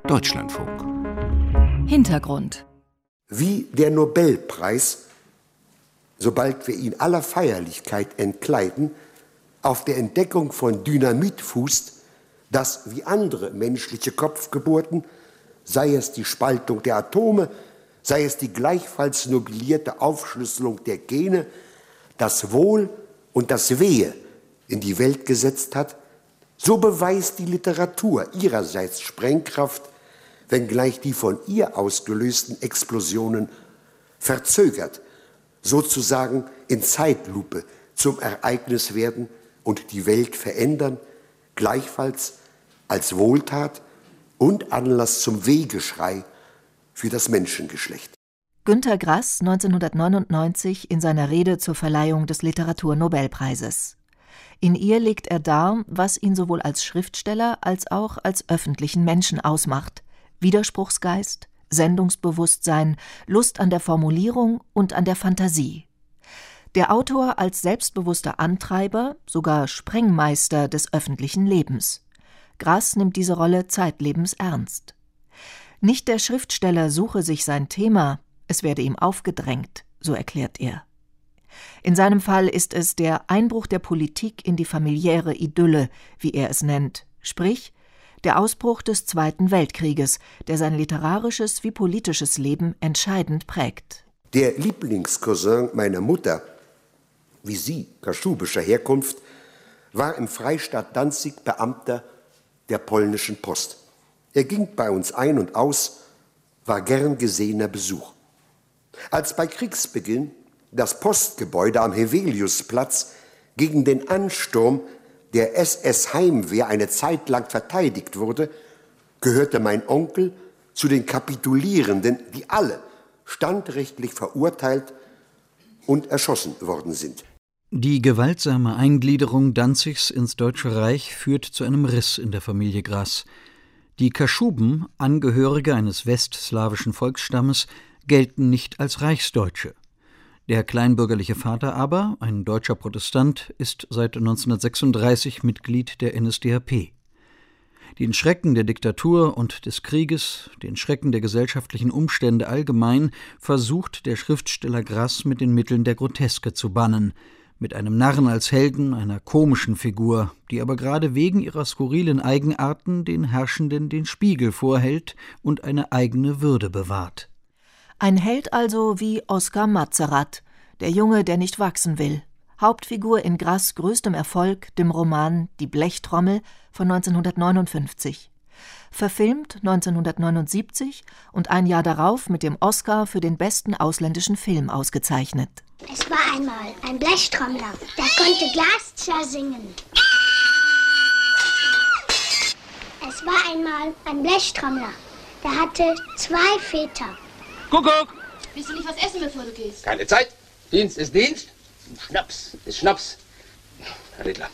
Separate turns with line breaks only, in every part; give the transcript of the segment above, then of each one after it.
Deutschlandfunk.
Hintergrund.
Wie der Nobelpreis, sobald wir ihn aller Feierlichkeit entkleiden, auf der Entdeckung von Dynamit fußt, das wie andere menschliche Kopfgeburten, sei es die Spaltung der Atome, sei es die gleichfalls nobilierte Aufschlüsselung der Gene, das Wohl und das Wehe in die Welt gesetzt hat, so beweist die Literatur ihrerseits Sprengkraft, wenngleich die von ihr ausgelösten Explosionen verzögert, sozusagen in Zeitlupe zum Ereignis werden und die Welt verändern, gleichfalls als Wohltat und Anlass zum Wehgeschrei für das Menschengeschlecht.
Günter Grass 1999 in seiner Rede zur Verleihung des Literaturnobelpreises. In ihr legt er dar, was ihn sowohl als Schriftsteller als auch als öffentlichen Menschen ausmacht: Widerspruchsgeist, Sendungsbewusstsein, Lust an der Formulierung und an der Fantasie. Der Autor als selbstbewusster Antreiber, sogar Sprengmeister des öffentlichen Lebens. Grass nimmt diese Rolle zeitlebens ernst. Nicht der Schriftsteller suche sich sein Thema, es werde ihm aufgedrängt, so erklärt er. In seinem Fall ist es der Einbruch der Politik in die familiäre Idylle, wie er es nennt, sprich der Ausbruch des Zweiten Weltkrieges, der sein literarisches wie politisches Leben entscheidend prägt.
Der Lieblingscousin meiner Mutter, wie sie kaschubischer Herkunft, war im Freistaat Danzig Beamter der polnischen Post. Er ging bei uns ein und aus, war gern gesehener Besuch. Als bei Kriegsbeginn das Postgebäude am Heveliusplatz gegen den Ansturm der SS-Heimwehr eine Zeit lang verteidigt wurde, gehörte mein Onkel zu den Kapitulierenden, die alle standrechtlich verurteilt und erschossen worden sind.
Die gewaltsame Eingliederung Danzigs ins Deutsche Reich führt zu einem Riss in der Familie Grass. Die Kaschuben, Angehörige eines westslawischen Volksstammes, gelten nicht als Reichsdeutsche. Der kleinbürgerliche Vater aber, ein deutscher Protestant, ist seit 1936 Mitglied der NSDAP. Den Schrecken der Diktatur und des Krieges, den Schrecken der gesellschaftlichen Umstände allgemein, versucht der Schriftsteller Grass mit den Mitteln der Groteske zu bannen, mit einem Narren als Helden, einer komischen Figur, die aber gerade wegen ihrer skurrilen Eigenarten den Herrschenden den Spiegel vorhält und eine eigene Würde bewahrt.
Ein Held also wie Oskar Matzerath, der Junge, der nicht wachsen will. Hauptfigur in Grass' größtem Erfolg, dem Roman Die Blechtrommel von 1959. Verfilmt 1979 und ein Jahr darauf mit dem Oscar für den besten ausländischen Film ausgezeichnet.
Es war einmal ein Blechtrommler, der konnte Glas zersingen. Es war einmal ein Blechtrommler, der hatte 2 Väter.
Kuckuck!
Willst du nicht was essen, bevor du gehst?
Keine Zeit. Dienst ist Dienst. Schnaps ist Schnaps. Herr Rittler.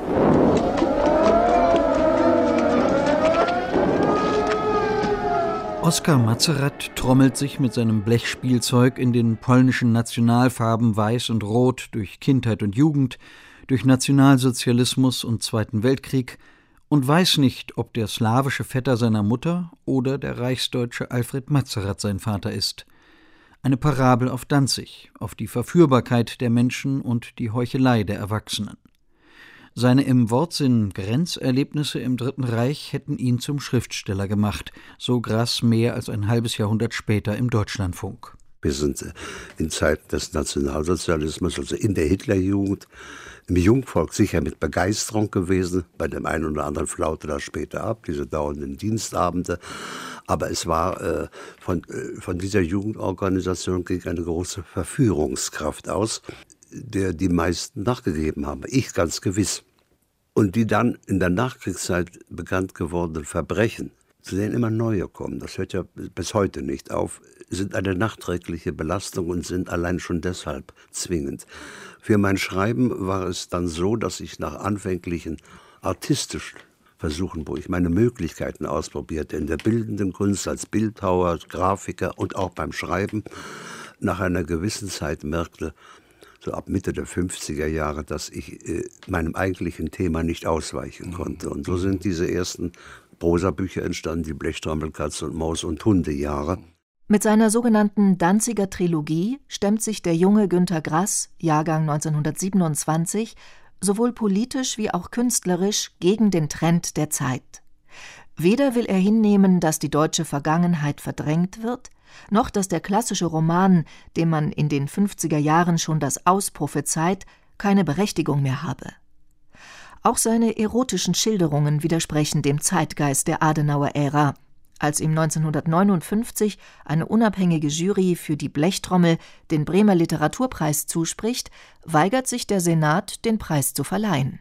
Oskar Matzerath trommelt sich mit seinem Blechspielzeug in den polnischen Nationalfarben Weiß und Rot durch Kindheit und Jugend, durch Nationalsozialismus und Zweiten Weltkrieg und weiß nicht, ob der slawische Vetter seiner Mutter oder der reichsdeutsche Alfred Matzerath sein Vater ist. Eine Parabel auf Danzig, auf die Verführbarkeit der Menschen und die Heuchelei der Erwachsenen. Seine im Wortsinn Grenzerlebnisse im Dritten Reich hätten ihn zum Schriftsteller gemacht, so Grass mehr als ein halbes Jahrhundert später im Deutschlandfunk.
Wir sind in Zeiten des Nationalsozialismus, also in der Hitlerjugend, im Jungvolk sicher mit Begeisterung gewesen. Bei dem einen oder anderen flaute das später ab, diese dauernden Dienstabende. Aber es war von dieser Jugendorganisation ging eine große Verführungskraft aus, der die meisten nachgegeben haben. Ich ganz gewiss. Und die dann in der Nachkriegszeit bekannt gewordenen Verbrechen, zu denen immer neue kommen, das hört ja bis heute nicht auf, sind eine nachträgliche Belastung und sind allein schon deshalb zwingend. Für mein Schreiben war es dann so, dass ich nach anfänglichen artistischen Versuchen, wo ich meine Möglichkeiten ausprobierte, in der bildenden Kunst als Bildhauer, Grafiker und auch beim Schreiben, nach einer gewissen Zeit merkte, so ab Mitte der 50er Jahre, dass ich meinem eigentlichen Thema nicht ausweichen konnte. Und so sind diese ersten Prosabücher entstanden, die Blechtrommel, Katz und Maus und Hundejahre.
Mit seiner sogenannten Danziger Trilogie stemmt sich der junge Günter Grass, Jahrgang 1927, sowohl politisch wie auch künstlerisch gegen den Trend der Zeit. Weder will er hinnehmen, dass die deutsche Vergangenheit verdrängt wird, noch dass der klassische Roman, dem man in den 50er Jahren schon das Aus prophezeit, keine Berechtigung mehr habe. Auch seine erotischen Schilderungen widersprechen dem Zeitgeist der Adenauer-Ära. Als ihm 1959 eine unabhängige Jury für die Blechtrommel den Bremer Literaturpreis zuspricht, weigert sich der Senat, den Preis zu verleihen.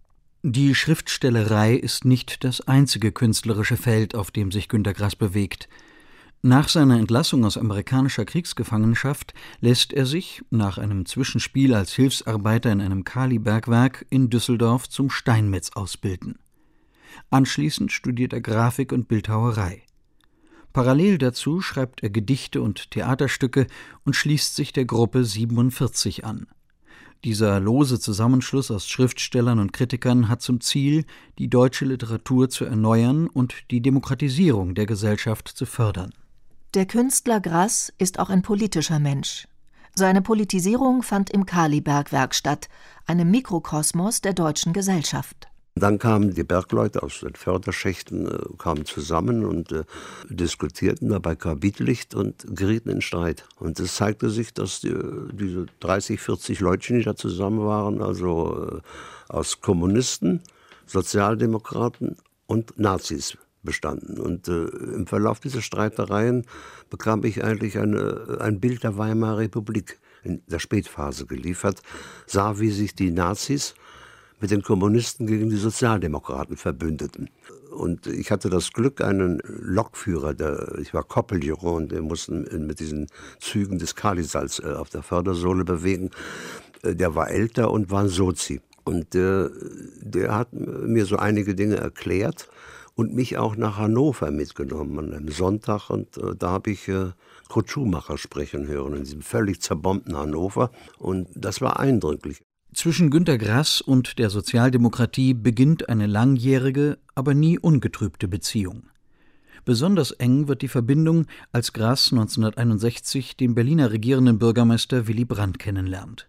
Die Schriftstellerei ist nicht das einzige künstlerische Feld, auf dem sich Günter Grass bewegt. Nach seiner Entlassung aus amerikanischer Kriegsgefangenschaft lässt er sich, nach einem Zwischenspiel als Hilfsarbeiter in einem Kalibergwerk in Düsseldorf, zum Steinmetz ausbilden. Anschließend studiert er Grafik und Bildhauerei. Parallel dazu schreibt er Gedichte und Theaterstücke und schließt sich der Gruppe 47 an. Dieser lose Zusammenschluss aus Schriftstellern und Kritikern hat zum Ziel, die deutsche Literatur zu erneuern und die Demokratisierung der Gesellschaft zu fördern.
Der Künstler Grass ist auch ein politischer Mensch. Seine Politisierung fand im Kalibergwerk statt, einem Mikrokosmos der deutschen Gesellschaft.
Dann kamen die Bergleute aus den Förderschächten, kamen zusammen und diskutierten dabei Kabitellicht und gerieten in Streit. Und es zeigte sich, dass diese 30, 40 Leutchen, die da zusammen waren, also aus Kommunisten, Sozialdemokraten und Nazis bestanden. Und im Verlauf dieser Streitereien bekam ich eigentlich ein Bild der Weimarer Republik in der Spätphase geliefert, sah, wie sich die Nazis mit den Kommunisten gegen die Sozialdemokraten verbündeten. Und ich hatte das Glück, einen Lokführer, ich war Koppeljuror und wir mussten mit diesen Zügen des Kalisalz auf der Fördersohle bewegen. Der war älter und war ein Sozi. Und der hat mir so einige Dinge erklärt und mich auch nach Hannover mitgenommen an einem Sonntag. Und da habe ich Kurt Schumacher sprechen hören, in diesem völlig zerbombten Hannover. Und das war eindrücklich.
Zwischen Günter Grass und der Sozialdemokratie beginnt eine langjährige, aber nie ungetrübte Beziehung. Besonders eng wird die Verbindung, als Grass 1961 den Berliner regierenden Bürgermeister Willy Brandt kennenlernt.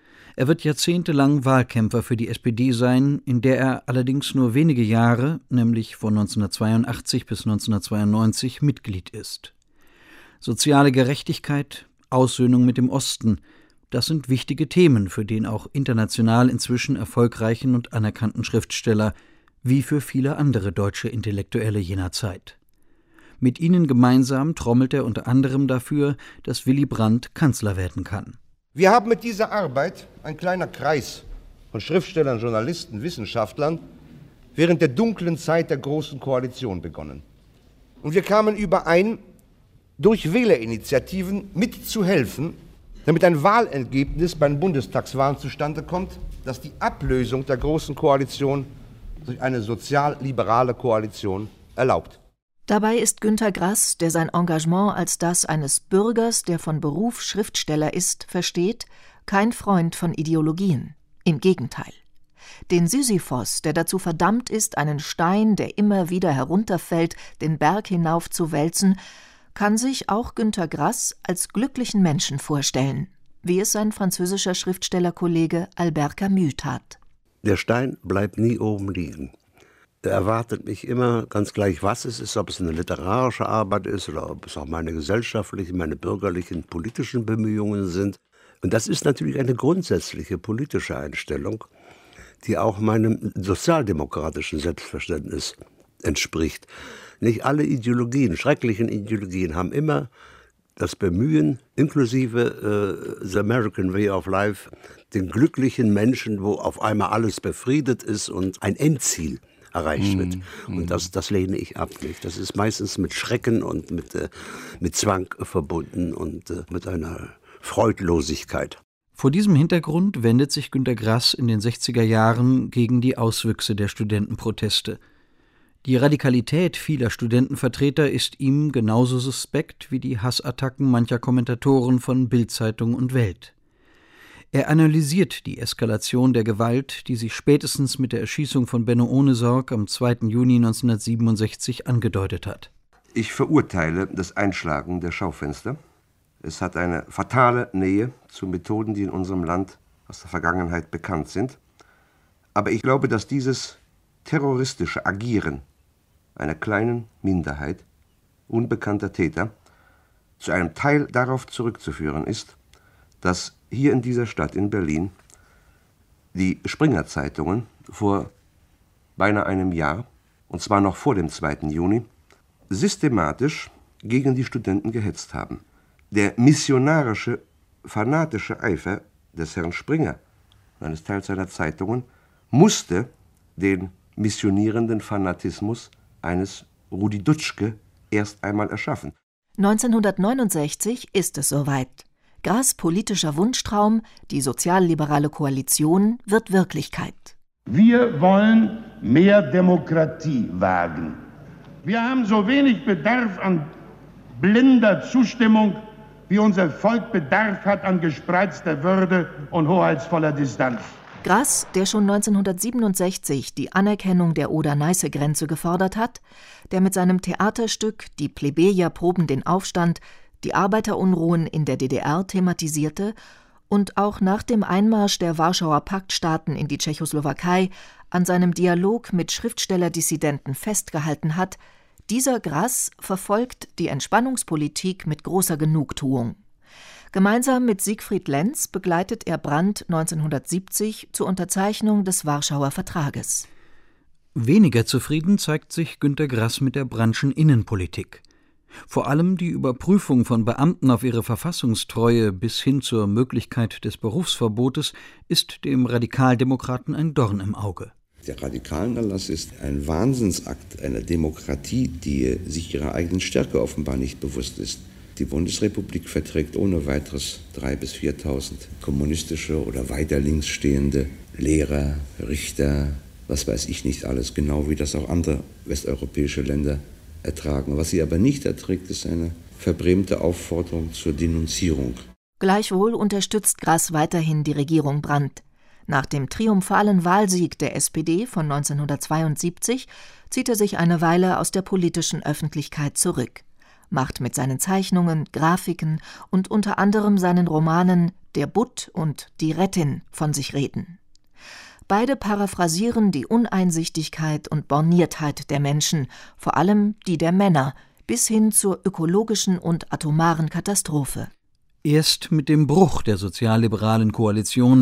Er wird jahrzehntelang Wahlkämpfer für die SPD sein, in der er allerdings nur wenige Jahre, nämlich von 1982 bis 1992, Mitglied ist. Soziale Gerechtigkeit, Aussöhnung mit dem Osten, das sind wichtige Themen für den auch international inzwischen erfolgreichen und anerkannten Schriftsteller, wie für viele andere deutsche Intellektuelle jener Zeit. Mit ihnen gemeinsam trommelt er unter anderem dafür, dass Willy Brandt Kanzler werden kann.
Wir haben mit dieser Arbeit, ein kleiner Kreis von Schriftstellern, Journalisten, Wissenschaftlern, während der dunklen Zeit der Großen Koalition begonnen. Und wir kamen überein, durch Wählerinitiativen mitzuhelfen, damit ein Wahlergebnis bei den Bundestagswahlen zustande kommt, das die Ablösung der Großen Koalition durch eine sozial-liberale Koalition erlaubt.
Dabei ist Günter Grass, der sein Engagement als das eines Bürgers, der von Beruf Schriftsteller ist, versteht, kein Freund von Ideologien. Im Gegenteil. Den Sisyphos, der dazu verdammt ist, einen Stein, der immer wieder herunterfällt, den Berg hinauf zu wälzen, kann sich auch Günter Grass als glücklichen Menschen vorstellen, wie es sein französischer Schriftstellerkollege Albert Camus tat.
Der Stein bleibt nie oben liegen. Er erwartet mich immer, ganz gleich was es ist, ob es eine literarische Arbeit ist oder ob es auch meine gesellschaftlichen, meine bürgerlichen, politischen Bemühungen sind. Und das ist natürlich eine grundsätzliche politische Einstellung, die auch meinem sozialdemokratischen Selbstverständnis entspricht. Nicht alle Ideologien, schrecklichen Ideologien, haben immer das Bemühen, inklusive The American Way of Life, den glücklichen Menschen, wo auf einmal alles befriedet ist und ein Endziel erreicht wird. Und das lehne ich ab. Nicht? Das ist meistens mit Schrecken und mit Zwang verbunden und mit einer Freudlosigkeit.
Vor diesem Hintergrund wendet sich Günter Grass in den 60er Jahren gegen die Auswüchse der Studentenproteste. Die Radikalität vieler Studentenvertreter ist ihm genauso suspekt wie die Hassattacken mancher Kommentatoren von Bild-Zeitung und Welt. Er analysiert die Eskalation der Gewalt, die sich spätestens mit der Erschießung von Benno Ohnesorg am 2. Juni 1967 angedeutet hat.
Ich verurteile das Einschlagen der Schaufenster. Es hat eine fatale Nähe zu Methoden, die in unserem Land aus der Vergangenheit bekannt sind. Aber ich glaube, dass dieses terroristische Agieren einer kleinen Minderheit unbekannter Täter zu einem Teil darauf zurückzuführen ist, dass hier in dieser Stadt, in Berlin, die Springer-Zeitungen vor beinahe einem Jahr, und zwar noch vor dem 2. Juni, systematisch gegen die Studenten gehetzt haben. Der missionarische, fanatische Eifer des Herrn Springer, eines Teils seiner Zeitungen, musste den missionierenden Fanatismus eines Rudi Dutschke erst einmal erschaffen.
1969 ist es soweit. Grass' politischer Wunschtraum, die sozialliberale Koalition, wird Wirklichkeit.
Wir wollen mehr Demokratie wagen. Wir haben so wenig Bedarf an blinder Zustimmung, wie unser Volk Bedarf hat an gespreizter Würde und hoheitsvoller Distanz.
Grass, der schon 1967 die Anerkennung der Oder-Neiße-Grenze gefordert hat, der mit seinem Theaterstück »Die Plebejer proben den Aufstand« die Arbeiterunruhen in der DDR thematisierte und auch nach dem Einmarsch der Warschauer Paktstaaten in die Tschechoslowakei an seinem Dialog mit Schriftstellerdissidenten festgehalten hat, dieser Grass verfolgt die Entspannungspolitik mit großer Genugtuung. Gemeinsam mit Siegfried Lenz begleitet er Brandt 1970 zur Unterzeichnung des Warschauer Vertrages.
Weniger zufrieden zeigt sich Günter Grass mit der Brandtschen Innenpolitik. Vor allem die Überprüfung von Beamten auf ihre Verfassungstreue bis hin zur Möglichkeit des Berufsverbotes ist dem Radikaldemokraten ein Dorn im Auge.
Der Radikalenerlass ist ein Wahnsinnsakt einer Demokratie, die sich ihrer eigenen Stärke offenbar nicht bewusst ist. Die Bundesrepublik verträgt ohne weiteres 3.000 bis 4.000 kommunistische oder weiter links stehende Lehrer, Richter, was weiß ich nicht alles, genau wie das auch andere westeuropäische Länder ertragen. Was sie aber nicht erträgt, ist eine verbrämte Aufforderung zur Denunzierung.
Gleichwohl unterstützt Grass weiterhin die Regierung Brandt. Nach dem triumphalen Wahlsieg der SPD von 1972 zieht er sich eine Weile aus der politischen Öffentlichkeit zurück, macht mit seinen Zeichnungen, Grafiken und unter anderem seinen Romanen »Der Butt« und »Die Rettin« von sich reden. Beide paraphrasieren die Uneinsichtigkeit und Borniertheit der Menschen, vor allem die der Männer, bis hin zur ökologischen und atomaren Katastrophe.
Erst mit dem Bruch der sozialliberalen Koalition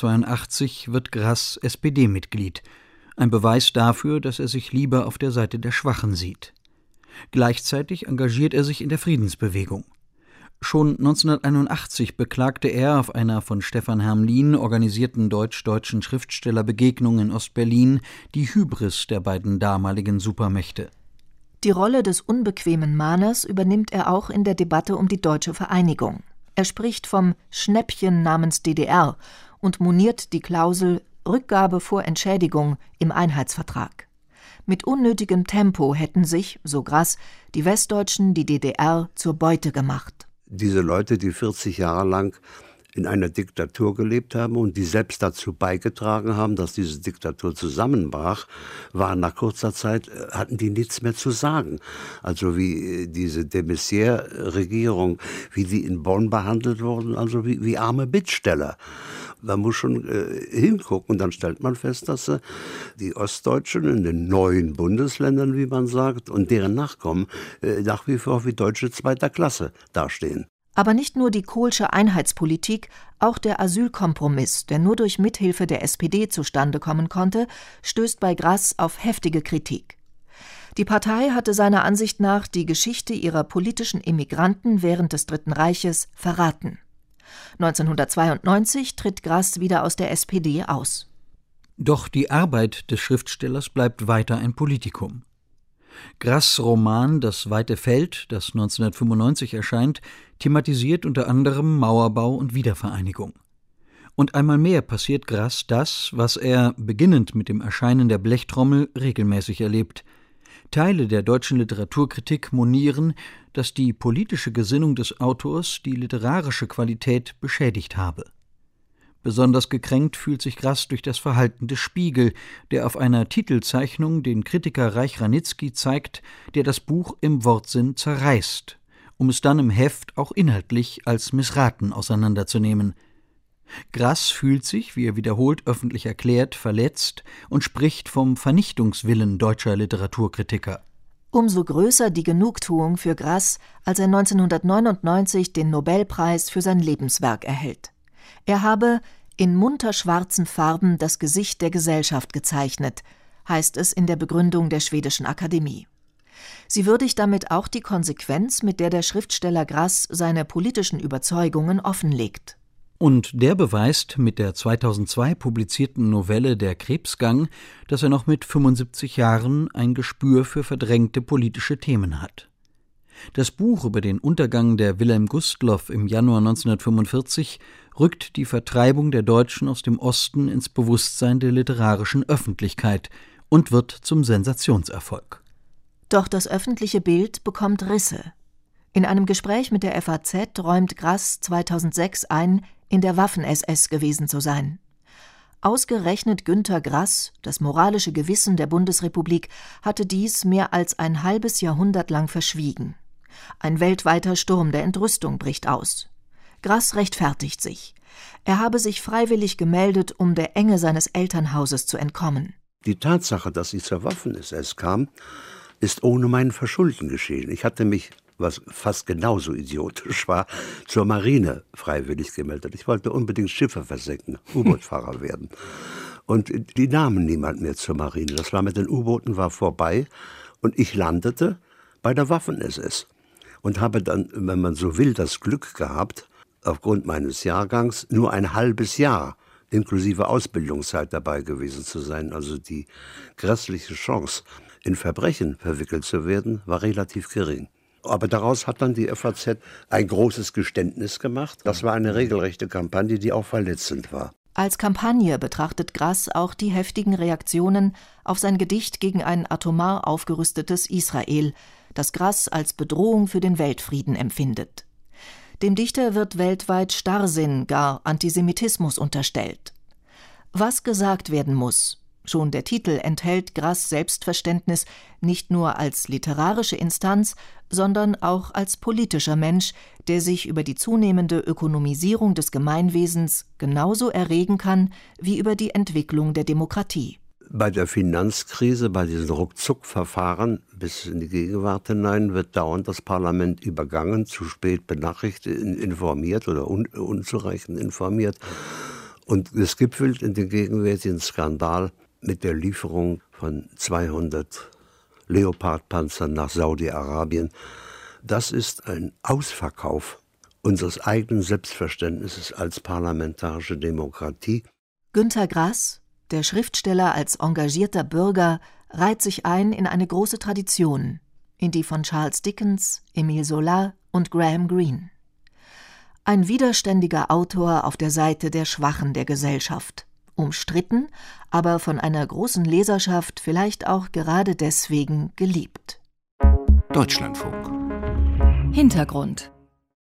1982 wird Grass SPD-Mitglied. Ein Beweis dafür, dass er sich lieber auf der Seite der Schwachen sieht. Gleichzeitig engagiert er sich in der Friedensbewegung. Schon 1981 beklagte er auf einer von Stefan Hermlin organisierten deutsch-deutschen Schriftstellerbegegnung in Ostberlin die Hybris der beiden damaligen Supermächte.
Die Rolle des unbequemen Mahners übernimmt er auch in der Debatte um die deutsche Vereinigung. Er spricht vom Schnäppchen namens DDR und moniert die Klausel Rückgabe vor Entschädigung im Einheitsvertrag. Mit unnötigem Tempo hätten sich, so Grass, die Westdeutschen die DDR zur Beute gemacht.
Diese Leute, die 40 Jahre lang in einer Diktatur gelebt haben und die selbst dazu beigetragen haben, dass diese Diktatur zusammenbrach, waren nach kurzer Zeit, hatten die nichts mehr zu sagen. Also wie diese de Maizière-Regierung, wie die in Bonn behandelt wurden, also wie arme Bittsteller. Man muss schon hingucken und dann stellt man fest, dass die Ostdeutschen in den neuen Bundesländern, wie man sagt, und deren Nachkommen nach wie vor wie Deutsche zweiter Klasse dastehen.
Aber nicht nur die Kohlsche Einheitspolitik, auch der Asylkompromiss, der nur durch Mithilfe der SPD zustande kommen konnte, stößt bei Grass auf heftige Kritik. Die Partei hatte seiner Ansicht nach die Geschichte ihrer politischen Immigranten während des Dritten Reiches verraten. 1992 tritt Grass wieder aus der SPD aus.
Doch die Arbeit des Schriftstellers bleibt weiter ein Politikum. Grass' Roman »Das weite Feld«, das 1995 erscheint, thematisiert unter anderem Mauerbau und Wiedervereinigung. Und einmal mehr passiert Grass das, was er, beginnend mit dem Erscheinen der Blechtrommel, regelmäßig erlebt. Teile der deutschen Literaturkritik monieren, dass die politische Gesinnung des Autors die literarische Qualität beschädigt habe. Besonders gekränkt fühlt sich Grass durch das Verhalten des Spiegel, der auf einer Titelzeichnung den Kritiker Reich Ranitzky zeigt, der das Buch im Wortsinn zerreißt, um es dann im Heft auch inhaltlich als missraten auseinanderzunehmen. Grass fühlt sich, wie er wiederholt öffentlich erklärt, verletzt und spricht vom Vernichtungswillen deutscher Literaturkritiker.
Umso größer die Genugtuung für Grass, als er 1999 den Nobelpreis für sein Lebenswerk erhält. Er habe in munter schwarzen Farben das Gesicht der Gesellschaft gezeichnet, heißt es in der Begründung der Schwedischen Akademie. Sie würdigt damit auch die Konsequenz, mit der Schriftsteller Grass seine politischen Überzeugungen offenlegt.
Und der beweist mit der 2002 publizierten Novelle Der Krebsgang, dass er noch mit 75 Jahren ein Gespür für verdrängte politische Themen hat. Das Buch über den Untergang der Wilhelm Gustloff im Januar 1945 rückt die Vertreibung der Deutschen aus dem Osten ins Bewusstsein der literarischen Öffentlichkeit und wird zum Sensationserfolg.
Doch das öffentliche Bild bekommt Risse. In einem Gespräch mit der FAZ räumt Grass 2006 ein, in der Waffen-SS gewesen zu sein. Ausgerechnet Günter Grass, das moralische Gewissen der Bundesrepublik, hatte dies mehr als ein halbes Jahrhundert lang verschwiegen. Ein weltweiter Sturm der Entrüstung bricht aus. Grass rechtfertigt sich. Er habe sich freiwillig gemeldet, um der Enge seines Elternhauses zu entkommen.
Die Tatsache, dass ich zur Waffen-SS kam, ist ohne mein Verschulden geschehen. Ich hatte mich, was fast genauso idiotisch war, zur Marine freiwillig gemeldet. Ich wollte unbedingt Schiffe versenken, U-Boot-Fahrer werden. Und die nahmen niemand mehr zur Marine. Das war mit den U-Booten war vorbei. Und ich landete bei der Waffen-SS. Und habe dann, wenn man so will, das Glück gehabt, aufgrund meines Jahrgangs nur ein halbes Jahr inklusive Ausbildungszeit dabei gewesen zu sein. Also die grässliche Chance, in Verbrechen verwickelt zu werden, war relativ gering. Aber daraus hat dann die FAZ ein großes Geständnis gemacht. Das war eine regelrechte Kampagne, die auch verletzend war.
Als Kampagne betrachtet Grass auch die heftigen Reaktionen auf sein Gedicht gegen ein atomar aufgerüstetes Israel, das Grass als Bedrohung für den Weltfrieden empfindet. Dem Dichter wird weltweit Starrsinn, gar Antisemitismus unterstellt. Was gesagt werden muss, schon der Titel enthält Grass' Selbstverständnis nicht nur als literarische Instanz, sondern auch als politischer Mensch, der sich über die zunehmende Ökonomisierung des Gemeinwesens genauso erregen kann wie über die Entwicklung der Demokratie.
Bei der Finanzkrise, bei diesen Ruckzuck-Verfahren bis in die Gegenwart hinein, wird dauernd das Parlament übergangen, zu spät benachrichtigt, informiert oder unzureichend informiert. Und es gipfelt in den gegenwärtigen Skandal mit der Lieferung von 200 Leopard-Panzern nach Saudi-Arabien. Das ist ein Ausverkauf unseres eigenen Selbstverständnisses als parlamentarische Demokratie.
Günter Grass, der Schriftsteller als engagierter Bürger, reiht sich ein in eine große Tradition, in die von Charles Dickens, Émile Zola und Graham Greene. Ein widerständiger Autor auf der Seite der Schwachen der Gesellschaft. Umstritten, aber von einer großen Leserschaft vielleicht auch gerade deswegen geliebt.
Deutschlandfunk.
Hintergrund.